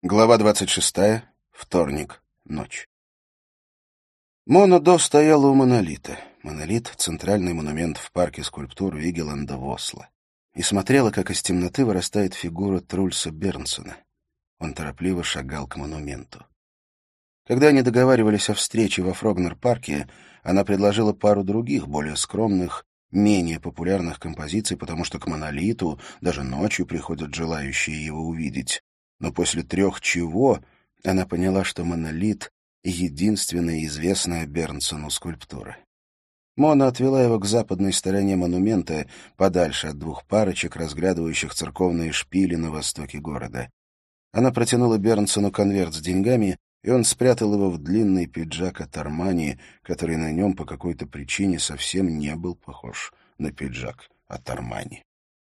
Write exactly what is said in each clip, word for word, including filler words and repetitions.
Глава двадцать шестая. Вторник. Ночь. Мона До стояла у монолита. Монолит — центральный монумент в парке скульптур Вигеланда в Осло. И смотрела, как из темноты вырастает фигура Трульса Бернсона. Он торопливо шагал к монументу. Когда они договаривались о встрече во Фрогнер-парке, она предложила пару других, более скромных, менее популярных композиций, потому что к монолиту даже ночью приходят желающие его увидеть. Но после трех «чего» она поняла, что монолит — единственная известная Бернсону скульптура. Мона отвела его к западной стороне монумента, подальше от двух парочек, разглядывающих церковные шпили на востоке города. Она протянула Бернсону конверт с деньгами, и он спрятал его в длинный пиджак от Армани, который на нем по какой-то причине совсем не был похож на пиджак от Армани.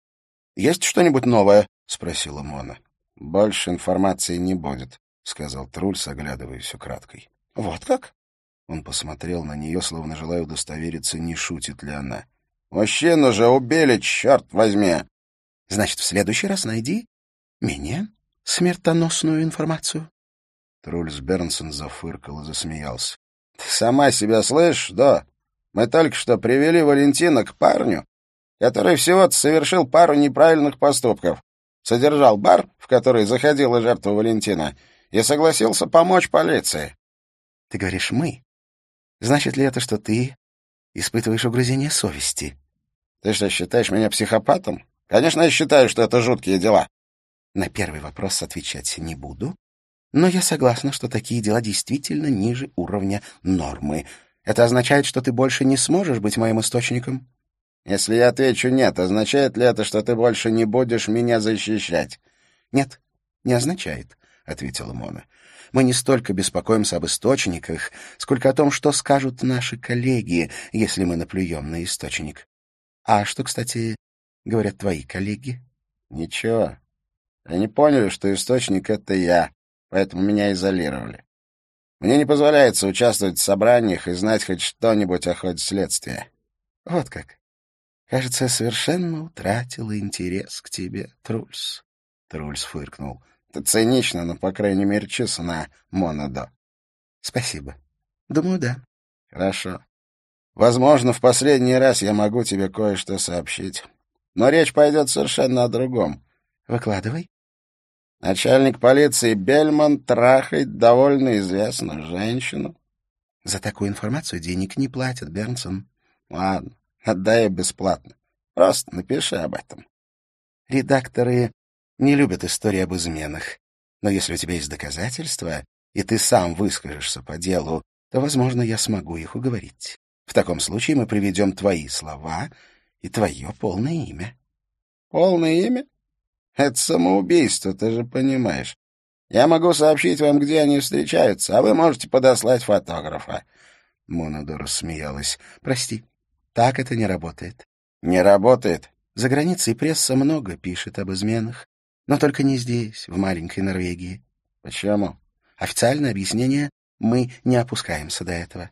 «Есть что-нибудь новое?» — спросила Мона. «Больше информации не будет», — сказал Трульс, оглядываясь украдкой. «Вот как?» Он посмотрел на нее, словно желая удостовериться, не шутит ли она. «Мужчину же убили, черт возьми!» «Значит, в следующий раз найди менее смертоносную информацию». Трульс Бернсон зафыркал и засмеялся. «Ты сама себя слышишь, да? Мы только что привели Валентина к парню, который всего-то совершил пару неправильных поступков. Содержал бар, в который заходила жертва Валентина, и согласился помочь полиции». «Ты говоришь «мы». Значит ли это, что ты испытываешь угрызение совести?» «Ты что, считаешь меня психопатом? Конечно, я считаю, что это жуткие дела». «На первый вопрос отвечать не буду, но я согласна, что такие дела действительно ниже уровня нормы. Это означает, что ты больше не сможешь быть моим источником?» «Если я отвечу «нет», означает ли это, что ты больше не будешь меня защищать?» «Нет, не означает», — ответила Мона. «Мы не столько беспокоимся об источниках, сколько о том, что скажут наши коллеги, если мы наплюем на источник. А что, кстати, говорят твои коллеги?» «Ничего. Они поняли, что источник — это я, поэтому меня изолировали. Мне не позволяется участвовать в собраниях и знать хоть что-нибудь о ходе следствия». «Вот как. Кажется, я совершенно утратила интерес к тебе, Трульс». Трульс фыркнул. «Ты цинично, но, по крайней мере, честна, Мона До». «Спасибо. Думаю, да». «Хорошо. Возможно, в последний раз я могу тебе кое-что сообщить. Но речь пойдет совершенно о другом». «Выкладывай». Начальник полиции Бельман трахает довольно известную женщину. «За такую информацию денег не платят, Бернсон». «Ладно. Отдай ее бесплатно. Просто напиши об этом». «Редакторы не любят истории об изменах. Но если у тебя есть доказательства, и ты сам выскажешься по делу, то, возможно, я смогу их уговорить. В таком случае мы приведем твои слова и твое полное имя». «Полное имя? Это самоубийство, ты же понимаешь. Я могу сообщить вам, где они встречаются, а вы можете подослать фотографа». Мона До рассмеялась. «Прости. Так это не работает». «Не работает?» «За границей пресса много пишет об изменах, но только не здесь, в маленькой Норвегии». «Почему?» «Официальное объяснение — мы не опускаемся до этого».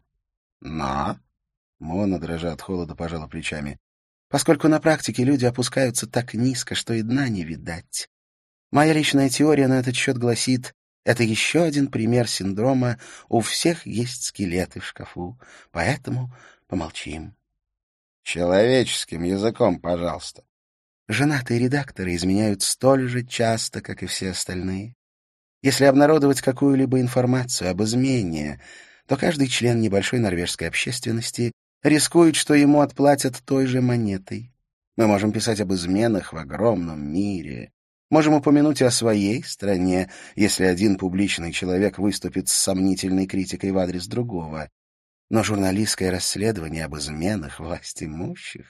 «Но?» Мона, дрожа от холода, пожала плечами. «Поскольку на практике люди опускаются так низко, что и дна не видать. Моя личная теория на этот счет гласит, это еще один пример синдрома «у всех есть скелеты в шкафу, поэтому помолчим». «Человеческим языком, пожалуйста». «Женатые редакторы изменяют столь же часто, как и все остальные. Если обнародовать какую-либо информацию об измене, то каждый член небольшой норвежской общественности рискует, что ему отплатят той же монетой. Мы можем писать об изменах в огромном мире, можем упомянуть о своей стране, если один публичный человек выступит с сомнительной критикой в адрес другого. Но журналистское расследование об изменах власть имущих...»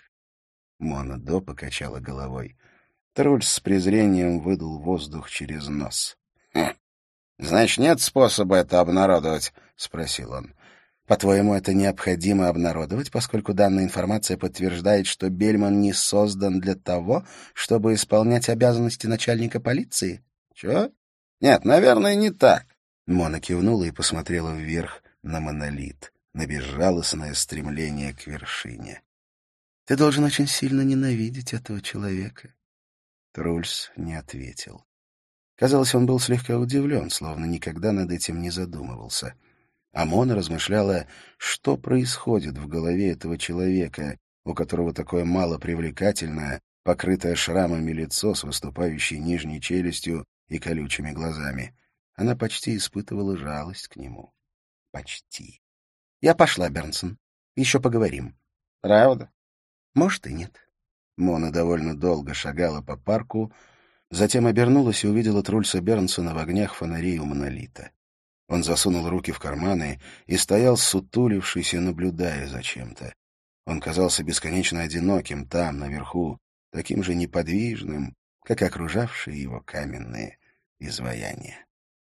Мона До покачала головой. Трульс с презрением выдул воздух через нос. «Хм. Значит, нет способа это обнародовать?» — спросил он. «По-твоему, это необходимо обнародовать, поскольку данная информация подтверждает, что Бельман не создан для того, чтобы исполнять обязанности начальника полиции?» «Чего? Нет, наверное, не так». Мона кивнула и посмотрела вверх на монолит, на безжалостное стремление к вершине. «Ты должен очень сильно ненавидеть этого человека». Трульс не ответил. Казалось, он был слегка удивлен, словно никогда над этим не задумывался. А Мона размышляла, что происходит в голове этого человека, у которого такое малопривлекательное, покрытое шрамами лицо с выступающей нижней челюстью и колючими глазами. Она почти испытывала жалость к нему. Почти. «Я пошла, Бернсон. Еще поговорим». «Правда?» «Может, и нет». Мона довольно долго шагала по парку, затем обернулась и увидела Трульса Бернсона в огнях фонарей у монолита. Он засунул руки в карманы и стоял, сутулившись и наблюдая за чем-то. Он казался бесконечно одиноким там, наверху, таким же неподвижным, как окружавшие его каменные изваяния.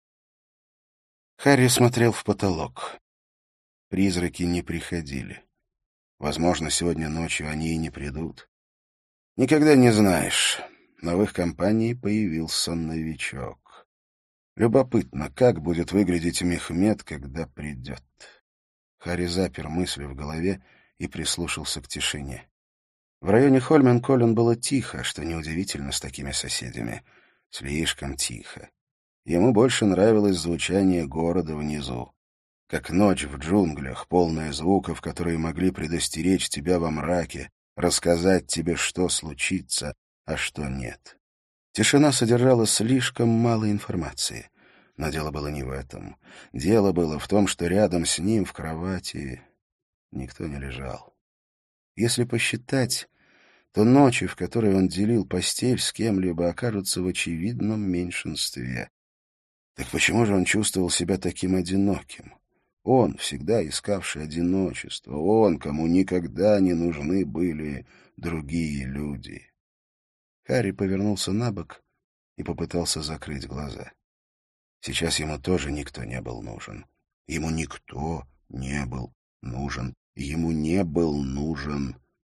Харри смотрел в потолок. Призраки не приходили. Возможно, сегодня ночью они и не придут. Никогда не знаешь, но в их компании появился новичок. Любопытно, как будет выглядеть Мехмед, когда придет. Харри запер мысли в голове и прислушался к тишине. В районе Хольмен-Коллен было тихо, что неудивительно с такими соседями. Слишком тихо. Ему больше нравилось звучание города внизу. Как ночь в джунглях, полная звуков, которые могли предостеречь тебя во мраке, рассказать тебе, что случится, а что нет. Тишина содержала слишком мало информации. Но дело было не в этом. Дело было в том, что рядом с ним в кровати никто не лежал. Если посчитать, то ночи, в которые он делил постель с кем-либо, окажутся в очевидном меньшинстве. Так почему же он чувствовал себя таким одиноким? Он, всегда искавший одиночество, он, кому никогда не нужны были другие люди. Харри повернулся на бок и попытался закрыть глаза. Сейчас ему тоже никто не был нужен. Ему никто не был нужен. Ему не был нужен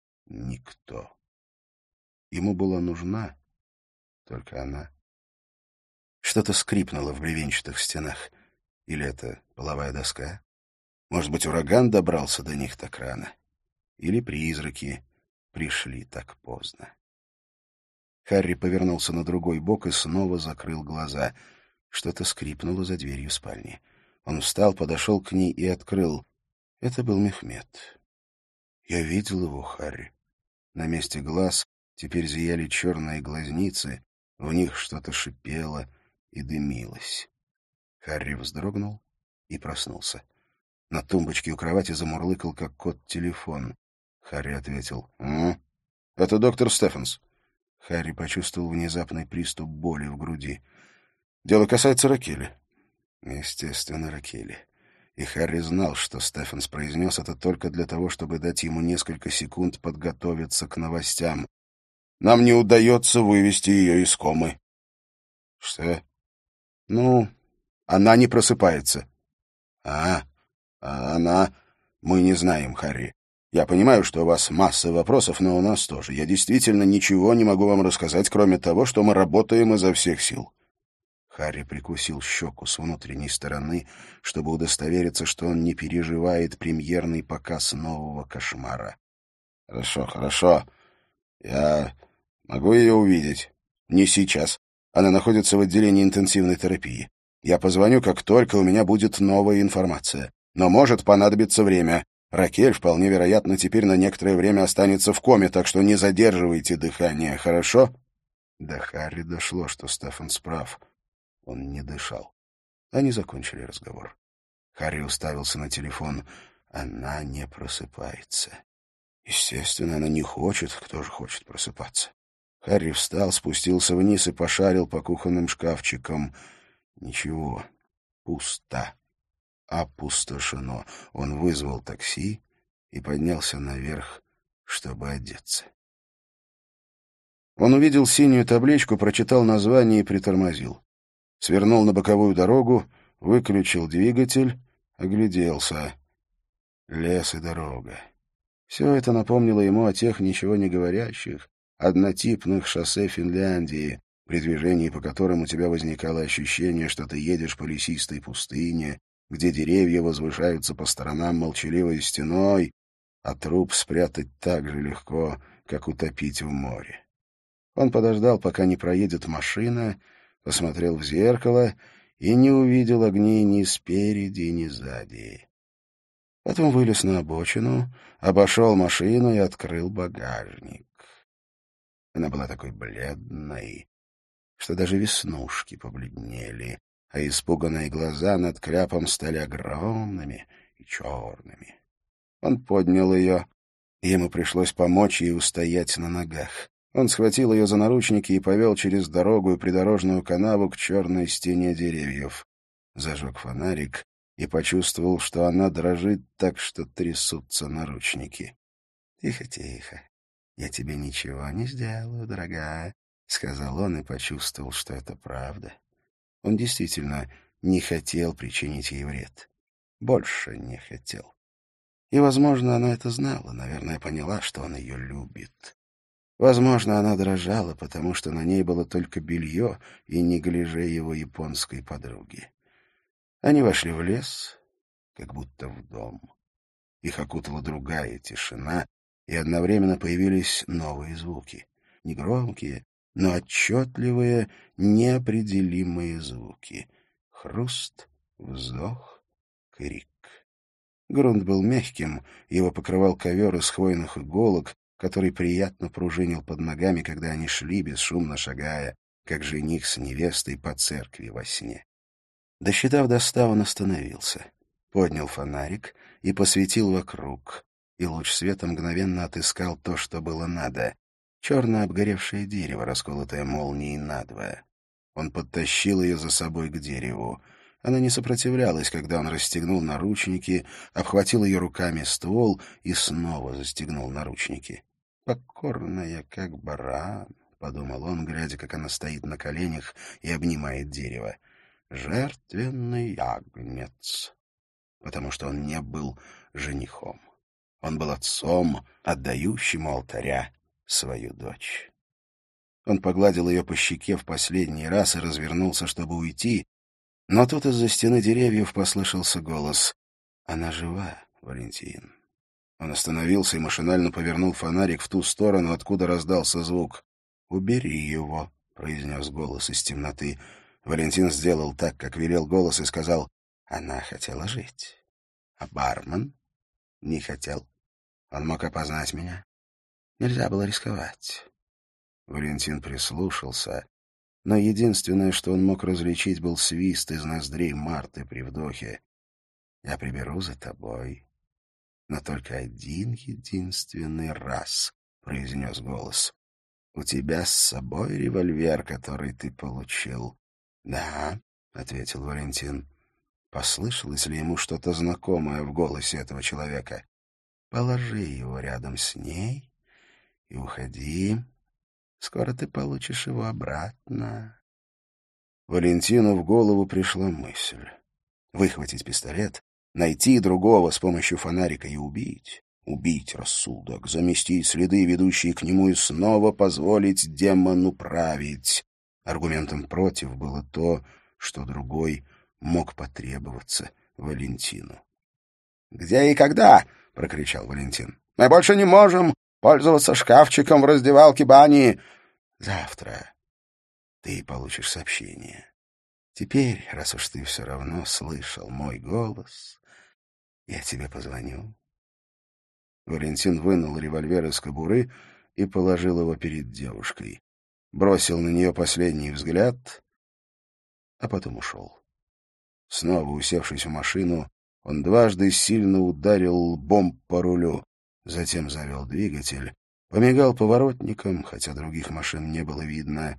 никто. Ему была нужна только она. Что-то скрипнуло в бревенчатых стенах. Или это половая доска? Может быть, ураган добрался до них так рано? Или призраки пришли так поздно? Харри повернулся на другой бок и снова закрыл глаза. Что-то скрипнуло за дверью спальни. Он встал, подошел к ней и открыл. Это был Мехмед. Я видел его, Харри. На месте глаз теперь зияли черные глазницы, в них что-то шипело и дымилось. Харри вздрогнул и проснулся. На тумбочке у кровати замурлыкал, как кот, телефон. Харри ответил. «М? Это доктор Стефенс». Харри почувствовал внезапный приступ боли в груди. «Дело касается Ракели». Естественно, Ракели. И Харри знал, что Стефенс произнес это только для того, чтобы дать ему несколько секунд подготовиться к новостям. «Нам не удается вывести ее из комы». «Что?» «Ну, она не просыпается». «А, а она...» «Мы не знаем, Харри. Я понимаю, что у вас масса вопросов, но у нас тоже. Я действительно ничего не могу вам рассказать, кроме того, что мы работаем изо всех сил». Харри прикусил щеку с внутренней стороны, чтобы удостовериться, что он не переживает премьерный показ нового кошмара. «Хорошо, хорошо. Я могу ее увидеть?» «Не сейчас. Она находится в отделении интенсивной терапии. Я позвоню, как только у меня будет новая информация. Но может понадобиться время. Ракель, вполне вероятно, теперь на некоторое время останется в коме, так что не задерживайте дыхание, хорошо?» До Харри дошло, что Стефанс прав. Он не дышал. Они закончили разговор. Харри уставился на телефон. Она не просыпается. Естественно, она не хочет. Кто же хочет просыпаться? Харри встал, спустился вниз и пошарил по кухонным шкафчикам. Ничего. Пусто. Опустошено. Он вызвал такси и поднялся наверх, чтобы одеться. Он увидел синюю табличку, прочитал название и притормозил. Свернул на боковую дорогу, выключил двигатель, огляделся. Лес и дорога. Все это напомнило ему о тех ничего не говорящих, однотипных шоссе Финляндии, при движении по которым у тебя возникало ощущение, что ты едешь по лесистой пустыне, где деревья возвышаются по сторонам молчаливой стеной, а труп спрятать так же легко, как утопить в море. Он подождал, пока не проедет машина, посмотрел в зеркало и не увидел огней ни спереди, ни сзади. Потом вылез на обочину, обошел машину и открыл багажник. Она была такой бледной, что даже веснушки побледнели, а испуганные глаза над кляпом стали огромными и черными. Он поднял ее, и ему пришлось помочь ей устоять на ногах. Он схватил ее за наручники и повел через дорогу и придорожную канаву к черной стене деревьев. Зажег фонарик и почувствовал, что она дрожит так, что трясутся наручники. — Тихо, тихо. Я тебе ничего не сделаю, дорогая, — сказал он и почувствовал, что это правда. Он действительно не хотел причинить ей вред. Больше не хотел. И, возможно, она это знала, наверное, поняла, что он ее любит. Возможно, она дрожала, потому что на ней было только белье и неглиже его японской подруги. Они вошли в лес, как будто в дом. Их окутала другая тишина, и одновременно появились новые звуки. Негромкие, но отчетливые, неопределимые звуки. Хруст, вздох, крик. Грунт был мягким, его покрывал ковер из хвойных иголок, который приятно пружинил под ногами, когда они шли, бесшумно шагая, как жених с невестой по церкви во сне. Досчитав до ста, он остановился, поднял фонарик и посветил вокруг, и луч света мгновенно отыскал то, что было надо — черное обгоревшее дерево, расколотое молнией надвое. Он подтащил ее за собой к дереву. Она не сопротивлялась, когда он расстегнул наручники, обхватил ее руками ствол и снова застегнул наручники. «Покорная, как баран», — подумал он, глядя, как она стоит на коленях и обнимает дерево. «Жертвенный агнец», потому что он не был женихом. Он был отцом, отдающим у алтаря свою дочь. Он погладил ее по щеке в последний раз и развернулся, чтобы уйти, но тут из-за стены деревьев послышался голос. «Она жива, Валентин». Он остановился и машинально повернул фонарик в ту сторону, откуда раздался звук. «Убери его», — произнес голос из темноты. Валентин сделал так, как велел голос, и сказал: «Она хотела жить». А бармен не хотел. Он мог опознать меня. Нельзя было рисковать. Валентин прислушался, но единственное, что он мог различить, был свист из ноздрей Марты при вдохе. «Я приберу за тобой, но только один единственный раз», — произнес голос. «У тебя с собой револьвер, который ты получил?» «Да», — ответил Валентин. Послышалось ли ему что-то знакомое в голосе этого человека? «Положи его рядом с ней и уходи. Скоро ты получишь его обратно». Валентину в голову пришла мысль. Выхватить пистолет, найти другого с помощью фонарика и убить. Убить рассудок, замести следы, ведущие к нему, и снова позволить демону править. Аргументом против было то, что другой мог потребоваться Валентину. «Где и когда?» — прокричал Валентин. «Мы больше не можем пользоваться шкафчиком в раздевалке бани». «Завтра ты получишь сообщение. Теперь, раз уж ты все равно слышал мой голос, я тебе позвоню». Валентин вынул револьвер из кобуры и положил его перед девушкой. Бросил на нее последний взгляд, а потом ушел. Снова усевшись в машину, он дважды сильно ударил лбом по рулю, затем завел двигатель, помигал поворотником, хотя других машин не было видно,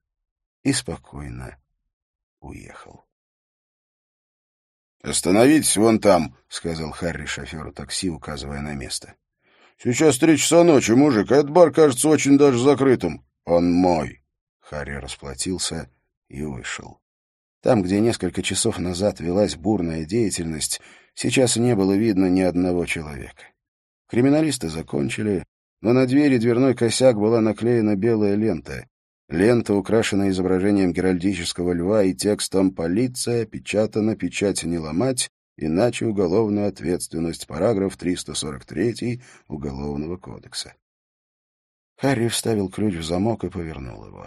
и спокойно уехал. «Остановитесь вон там», — сказал Харри шоферу такси, указывая на место. «Сейчас три часа ночи, мужик, а этот бар кажется очень даже закрытым». «Он мой». Харри расплатился и вышел. Там, где несколько часов назад велась бурная деятельность, сейчас не было видно ни одного человека. Криминалисты закончили, но на двери дверной косяк была наклеена белая лента. Лента, украшенная изображением геральдического льва и текстом «Полиция, печатано, печать не ломать, иначе уголовная ответственность», параграф триста сорок три Уголовного кодекса. Харри вставил ключ в замок и повернул его.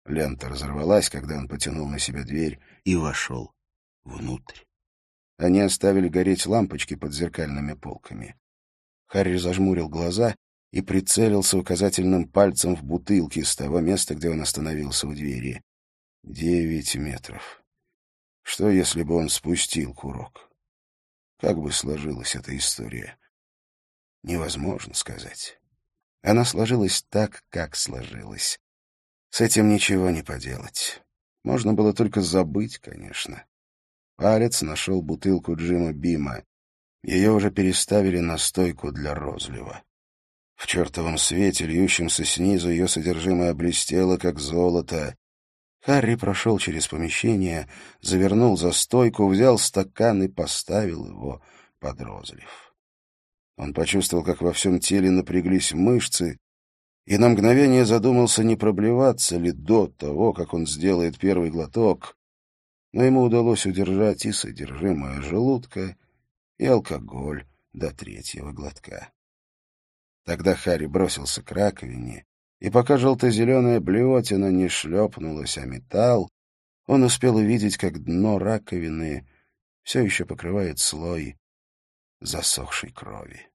Лента разорвалась, когда он потянул на себя дверь и вошел внутрь. Они оставили гореть лампочки под зеркальными полками. Харри зажмурил глаза и прицелился указательным пальцем в бутылки с того места, где он остановился у двери. Девять метров. Что, если бы он спустил курок? Как бы сложилась эта история? Невозможно сказать. Она сложилась так, как сложилась. С этим ничего не поделать. Можно было только забыть, конечно. Палец нашел бутылку Джима Бима. Ее уже переставили на стойку для розлива. В чертовом свете, льющемся снизу, ее содержимое блестело, как золото. Харри прошел через помещение, завернул за стойку, взял стакан и поставил его под розлив. Он почувствовал, как во всем теле напряглись мышцы, и на мгновение задумался, не проблеваться ли до того, как он сделает первый глоток, но ему удалось удержать и содержимое желудка, и алкоголь до третьего глотка. Тогда Харри бросился к раковине, и пока желто-зеленая блевотина не шлепнулась о металл, он успел увидеть, как дно раковины все еще покрывает слой засохшей крови.